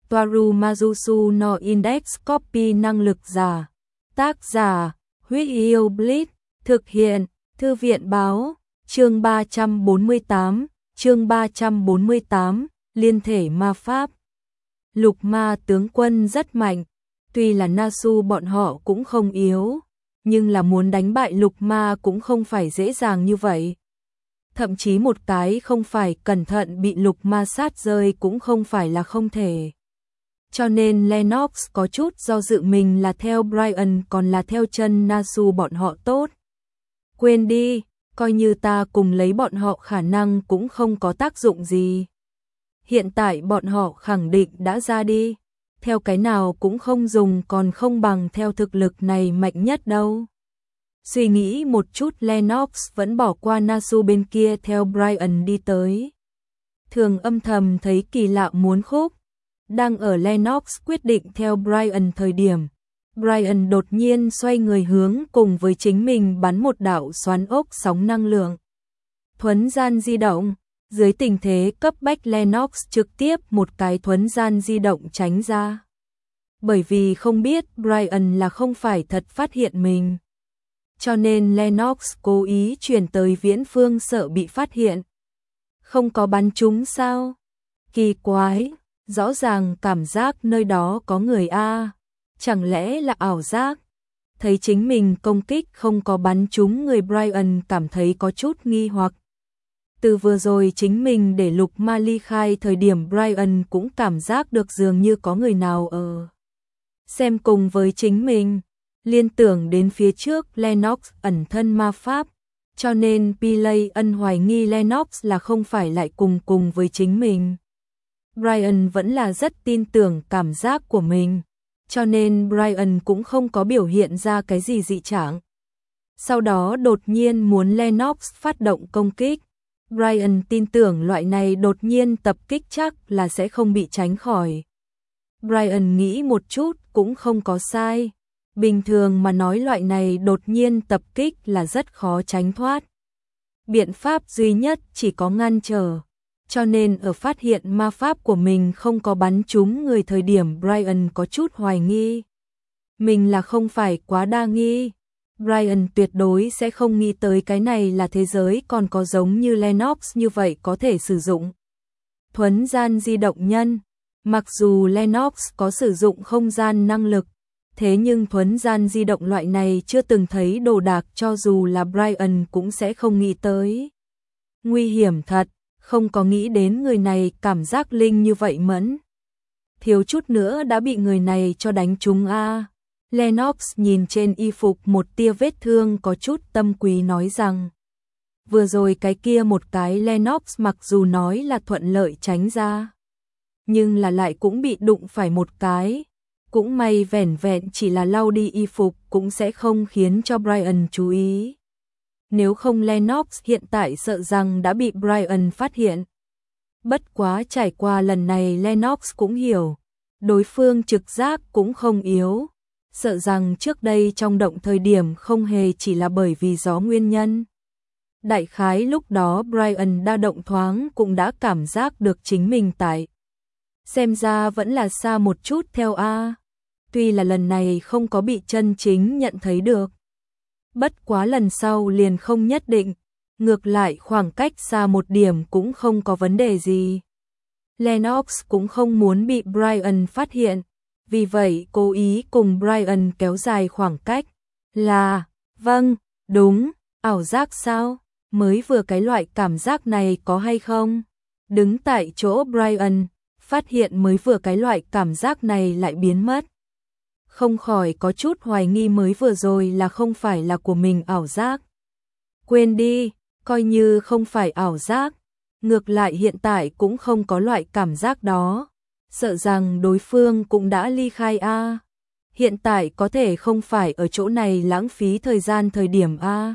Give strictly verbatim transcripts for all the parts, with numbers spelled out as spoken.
Toaru Majusu no Index Copy năng lực giả. Tác giả, Huyết Yêu Blitz, thực hiện, Thư viện báo, chương ba trăm bốn mươi tám, chương ba trăm bốn mươi tám, liên thể ma pháp. Lục ma tướng quân rất mạnh, tuy là Nasu bọn họ cũng không yếu, nhưng là muốn đánh bại lục ma cũng không phải dễ dàng như vậy. Thậm chí một cái không phải cẩn thận bị lục ma sát rơi cũng không phải là không thể. Cho nên Lennox có chút do dự mình là theo Brian còn là theo chân Nasu bọn họ tốt. Quên đi, coi như ta cùng lấy bọn họ khả năng cũng không có tác dụng gì. Hiện tại bọn họ khẳng định đã ra đi, theo cái nào cũng không dùng còn không bằng theo thực lực này mạnh nhất đâu. Suy nghĩ một chút Lennox vẫn bỏ qua Nasu bên kia theo Brian đi tới. Thường âm thầm thấy kỳ lạ muốn khúc. Đang ở Lennox quyết định theo Brian thời điểm, Brian đột nhiên xoay người hướng cùng với chính mình bắn một đạo xoắn ốc sóng năng lượng. Thuấn gian di động, dưới tình thế cấp bách Lennox trực tiếp một cái thuấn gian di động tránh ra. Bởi vì không biết Brian là không phải thật phát hiện mình. Cho nên Lennox cố ý chuyển tới viễn phương sợ bị phát hiện. Không có bắn trúng sao? Kỳ quái, rõ ràng cảm giác nơi đó có người a, chẳng lẽ là ảo giác? Thấy chính mình công kích không có bắn trúng người, Brian cảm thấy có chút nghi hoặc. Từ vừa rồi chính mình để lục ma ly khai thời điểm Brian cũng cảm giác được dường như có người nào ở xem cùng với chính mình. Liên tưởng đến phía trước Lennox ẩn thân ma pháp, cho nên Pillay ân hoài nghi Lennox là không phải lại cùng cùng với chính mình. Brian vẫn là rất tin tưởng cảm giác của mình, cho nên Brian cũng không có biểu hiện ra cái gì dị trạng. Sau đó đột nhiên muốn Lennox phát động công kích. Brian tin tưởng loại này đột nhiên tập kích chắc là sẽ không bị tránh khỏi. Brian nghĩ một chút cũng không có sai. Bình thường mà nói loại này đột nhiên tập kích là rất khó tránh thoát. Biện pháp duy nhất chỉ có ngăn trở. Cho nên ở phát hiện ma pháp của mình không có bắn trúng người thời điểm Brian có chút hoài nghi. Mình là không phải quá đa nghi. Brian tuyệt đối sẽ không nghĩ tới cái này là thế giới còn có giống như Lennox như vậy có thể sử dụng. Thuấn gian di động nhân. Mặc dù Lennox có sử dụng không gian năng lực, thế nhưng thuấn gian di động loại này chưa từng thấy đồ đạc cho dù là Brian cũng sẽ không nghĩ tới. Nguy hiểm thật, không có nghĩ đến người này cảm giác linh như vậy mẫn. Thiếu chút nữa đã bị người này cho đánh trúng a. Lennox nhìn trên y phục một tia vết thương có chút tâm quý nói rằng. Vừa rồi cái kia một cái Lennox mặc dù nói là thuận lợi tránh ra, nhưng là lại cũng bị đụng phải một cái. Cũng may vẻn vẹn chỉ là lau đi y phục cũng sẽ không khiến cho Brian chú ý. Nếu không Lennox hiện tại sợ rằng đã bị Brian phát hiện. Bất quá trải qua lần này Lennox cũng hiểu, đối phương trực giác cũng không yếu. Sợ rằng trước đây trong động thời điểm không hề chỉ là bởi vì gió nguyên nhân. Đại khái lúc đó Brian đa động thoáng cũng đã cảm giác được chính mình tại. Xem ra vẫn là xa một chút theo A. Tuy là lần này không có bị chân chính nhận thấy được. Bất quá lần sau liền không nhất định. Ngược lại khoảng cách xa một điểm cũng không có vấn đề gì. Lennox cũng không muốn bị Brian phát hiện. Vì vậy cố ý cùng Brian kéo dài khoảng cách. Là, vâng, đúng, ảo giác sao? Mới vừa cái loại cảm giác này có hay không? Đứng tại chỗ Brian, phát hiện mới vừa cái loại cảm giác này lại biến mất. Không khỏi có chút hoài nghi mới vừa rồi là không phải là của mình ảo giác. Quên đi, coi như không phải ảo giác. Ngược lại hiện tại cũng không có loại cảm giác đó. Sợ rằng đối phương cũng đã ly khai a. Hiện tại có thể không phải ở chỗ này lãng phí thời gian thời điểm a.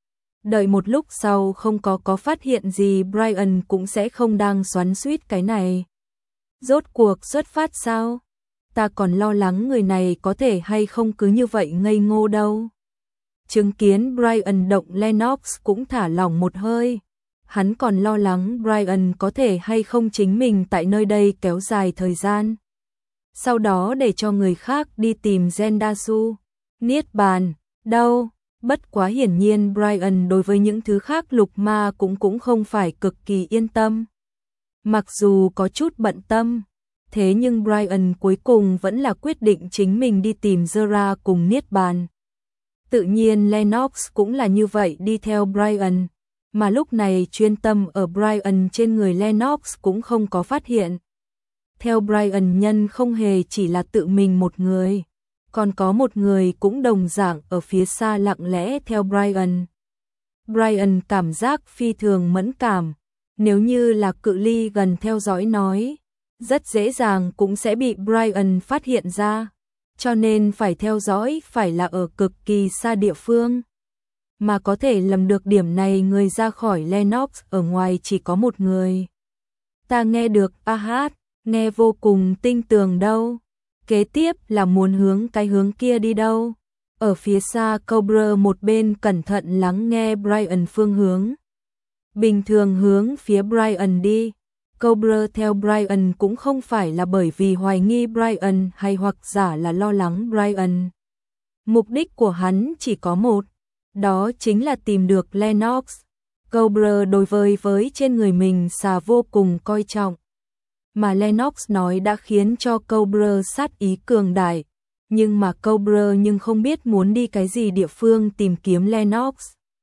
Đợi một lúc sau không có có phát hiện gì Brian cũng sẽ không đang xoắn xuýt cái này. Rốt cuộc xuất phát sao? Ta còn lo lắng người này có thể hay không cứ như vậy ngây ngô đâu. Chứng kiến Brian động Lennox cũng thả lỏng một hơi. Hắn còn lo lắng Brian có thể hay không chính mình tại nơi đây kéo dài thời gian. sau đó để cho người khác đi tìm Zendasu. Niết bàn, đâu? Bất quá hiển nhiên Brian đối với những thứ khác lục ma cũng cũng không phải cực kỳ yên tâm. Mặc dù có chút bận tâm, thế nhưng Brian cuối cùng vẫn là quyết định chính mình đi tìm Zera cùng Niết bàn. Tự nhiên Lennox cũng là như vậy đi theo Brian, mà lúc này chuyên tâm ở Brian trên người Lennox cũng không có phát hiện. Theo Brian nhân không hề chỉ là tự mình một người, còn có một người cũng đồng dạng ở phía xa lặng lẽ theo Brian. Brian cảm giác phi thường mẫn cảm, nếu như là cự ly gần theo dõi nói, rất dễ dàng cũng sẽ bị Brian phát hiện ra, cho nên phải theo dõi phải là ở cực kỳ xa địa phương. Mà có thể lầm được điểm này người ra khỏi Lennox ở ngoài chỉ có một người. Ta nghe được a hát, nghe vô cùng tinh tường đâu. Kế tiếp là muốn hướng cái hướng kia đi đâu. Ở phía xa Cobra một bên cẩn thận lắng nghe Brian phương hướng. Bình thường hướng phía Brian đi. Cobra theo Brian cũng không phải là bởi vì hoài nghi Brian hay hoặc giả là lo lắng Brian. Mục đích của hắn chỉ có một, đó chính là tìm được Lennox. Cobra đối với với trên người mình xà vô cùng coi trọng. Mà Lennox nói đã khiến cho Cobra sát ý cường đại, nhưng mà Cobra nhưng không biết muốn đi cái gì địa phương tìm kiếm Lennox.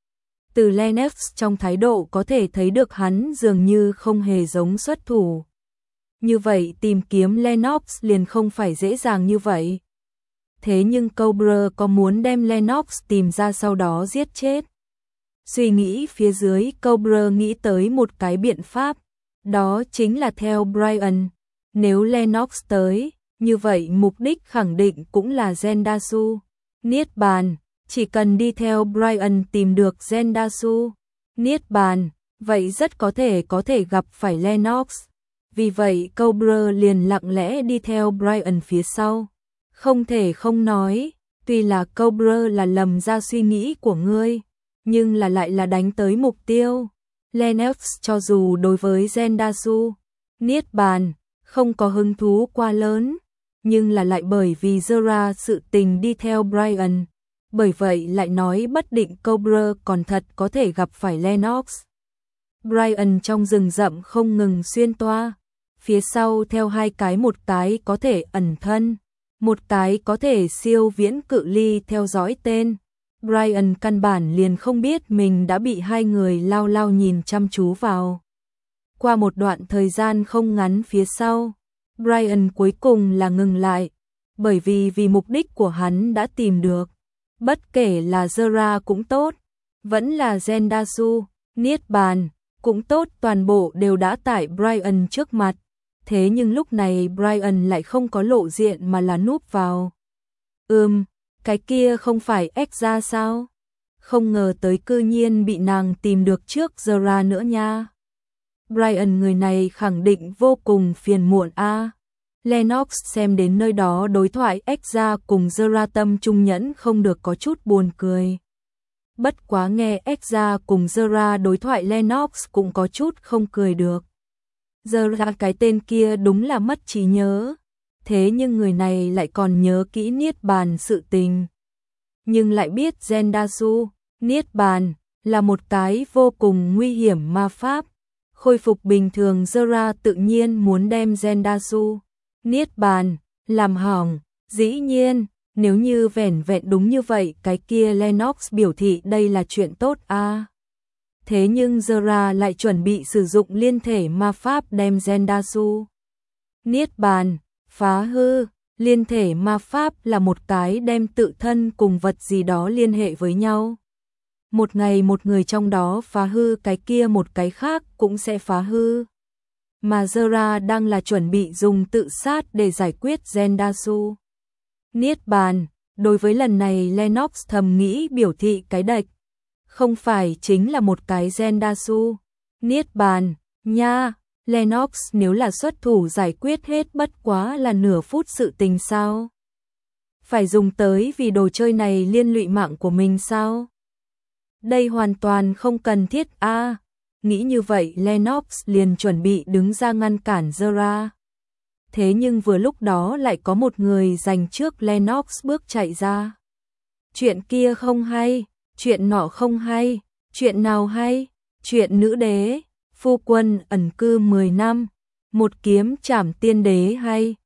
Từ Lennox trong thái độ có thể thấy được hắn dường như không hề giống xuất thủ. Như vậy tìm kiếm Lennox liền không phải dễ dàng như vậy. Thế nhưng Cobra có muốn đem Lennox tìm ra sau đó giết chết. Suy nghĩ phía dưới Cobra nghĩ tới một cái biện pháp, đó chính là theo Brian. Nếu Lennox tới, như vậy mục đích khẳng định cũng là Zendasu. Niết bàn, chỉ cần đi theo Brian tìm được Zendasu, Niết bàn, vậy rất có thể có thể gặp phải Lennox. Vì vậy Cobra liền lặng lẽ đi theo Brian phía sau. Không thể không nói, tuy là Cobra là lầm ra suy nghĩ của ngươi, nhưng là lại là đánh tới mục tiêu. Lennox cho dù đối với Zendasu, Niết bàn, không có hứng thú quá lớn, nhưng là lại bởi vì Zera sự tình đi theo Brian. Bởi vậy lại nói bất định Cobra còn thật có thể gặp phải Lennox. Brian trong rừng rậm không ngừng xuyên toa, phía sau theo hai cái, một cái có thể ẩn thân, một cái có thể siêu viễn cự ly theo dõi tên. Brian căn bản liền không biết mình đã bị hai người lao lao nhìn chăm chú vào. Qua một đoạn thời gian không ngắn phía sau, Brian cuối cùng là ngừng lại, bởi vì vì mục đích của hắn đã tìm được. Bất kể là Zera cũng tốt, vẫn là Zendasu, Niết bàn cũng tốt, toàn bộ đều đã tại Brian trước mặt. Thế nhưng lúc này Brian lại không có lộ diện mà là núp vào. Ừm, cái kia không phải Exa sao? Không ngờ tới cư nhiên bị nàng tìm được trước Zera nữa nha. Brian người này khẳng định vô cùng phiền muộn a. À. Lennox xem đến nơi đó đối thoại Exa cùng Zera tâm trung nhẫn không được có chút buồn cười. Bất quá nghe Exa cùng Zera đối thoại Lennox cũng có chút không cười được. Zera cái tên kia đúng là mất trí nhớ. Thế nhưng người này lại còn nhớ kỹ Niết bàn sự tình. Nhưng lại biết Zendasu, Niết bàn, là một cái vô cùng nguy hiểm ma pháp. Khôi phục bình thường Zera tự nhiên muốn đem Zendasu, Niết bàn, làm hỏng. Dĩ nhiên, nếu như vẻn vẹn đúng như vậy, cái kia Lennox biểu thị đây là chuyện tốt a. À. Thế nhưng Zera lại chuẩn bị sử dụng liên thể ma pháp đem Zendasu, Niết bàn, phá hư. Liên thể ma pháp là một cái đem tự thân cùng vật gì đó liên hệ với nhau. Một ngày một người trong đó phá hư cái kia, một cái khác cũng sẽ phá hư. Mà Zera đang là chuẩn bị dùng tự sát để giải quyết Zendasu, Niết bàn. Đối với lần này Lennox thầm nghĩ biểu thị cái đạch. Không phải chính là một cái Zendasu, Niết bàn, nha. Lennox nếu là xuất thủ giải quyết hết bất quá là nửa phút sự tình sao? Phải dùng tới vì đồ chơi này liên lụy mạng của mình sao? Đây hoàn toàn không cần thiết a. À, nghĩ như vậy Lennox liền chuẩn bị đứng ra ngăn cản Zera. thế nhưng vừa lúc đó lại có một người giành trước Lennox bước chạy ra. Chuyện kia không hay, chuyện nọ không hay, chuyện nào hay? Chuyện nữ đế, phu quân ẩn cư mười năm, một kiếm trảm tiên đế hay,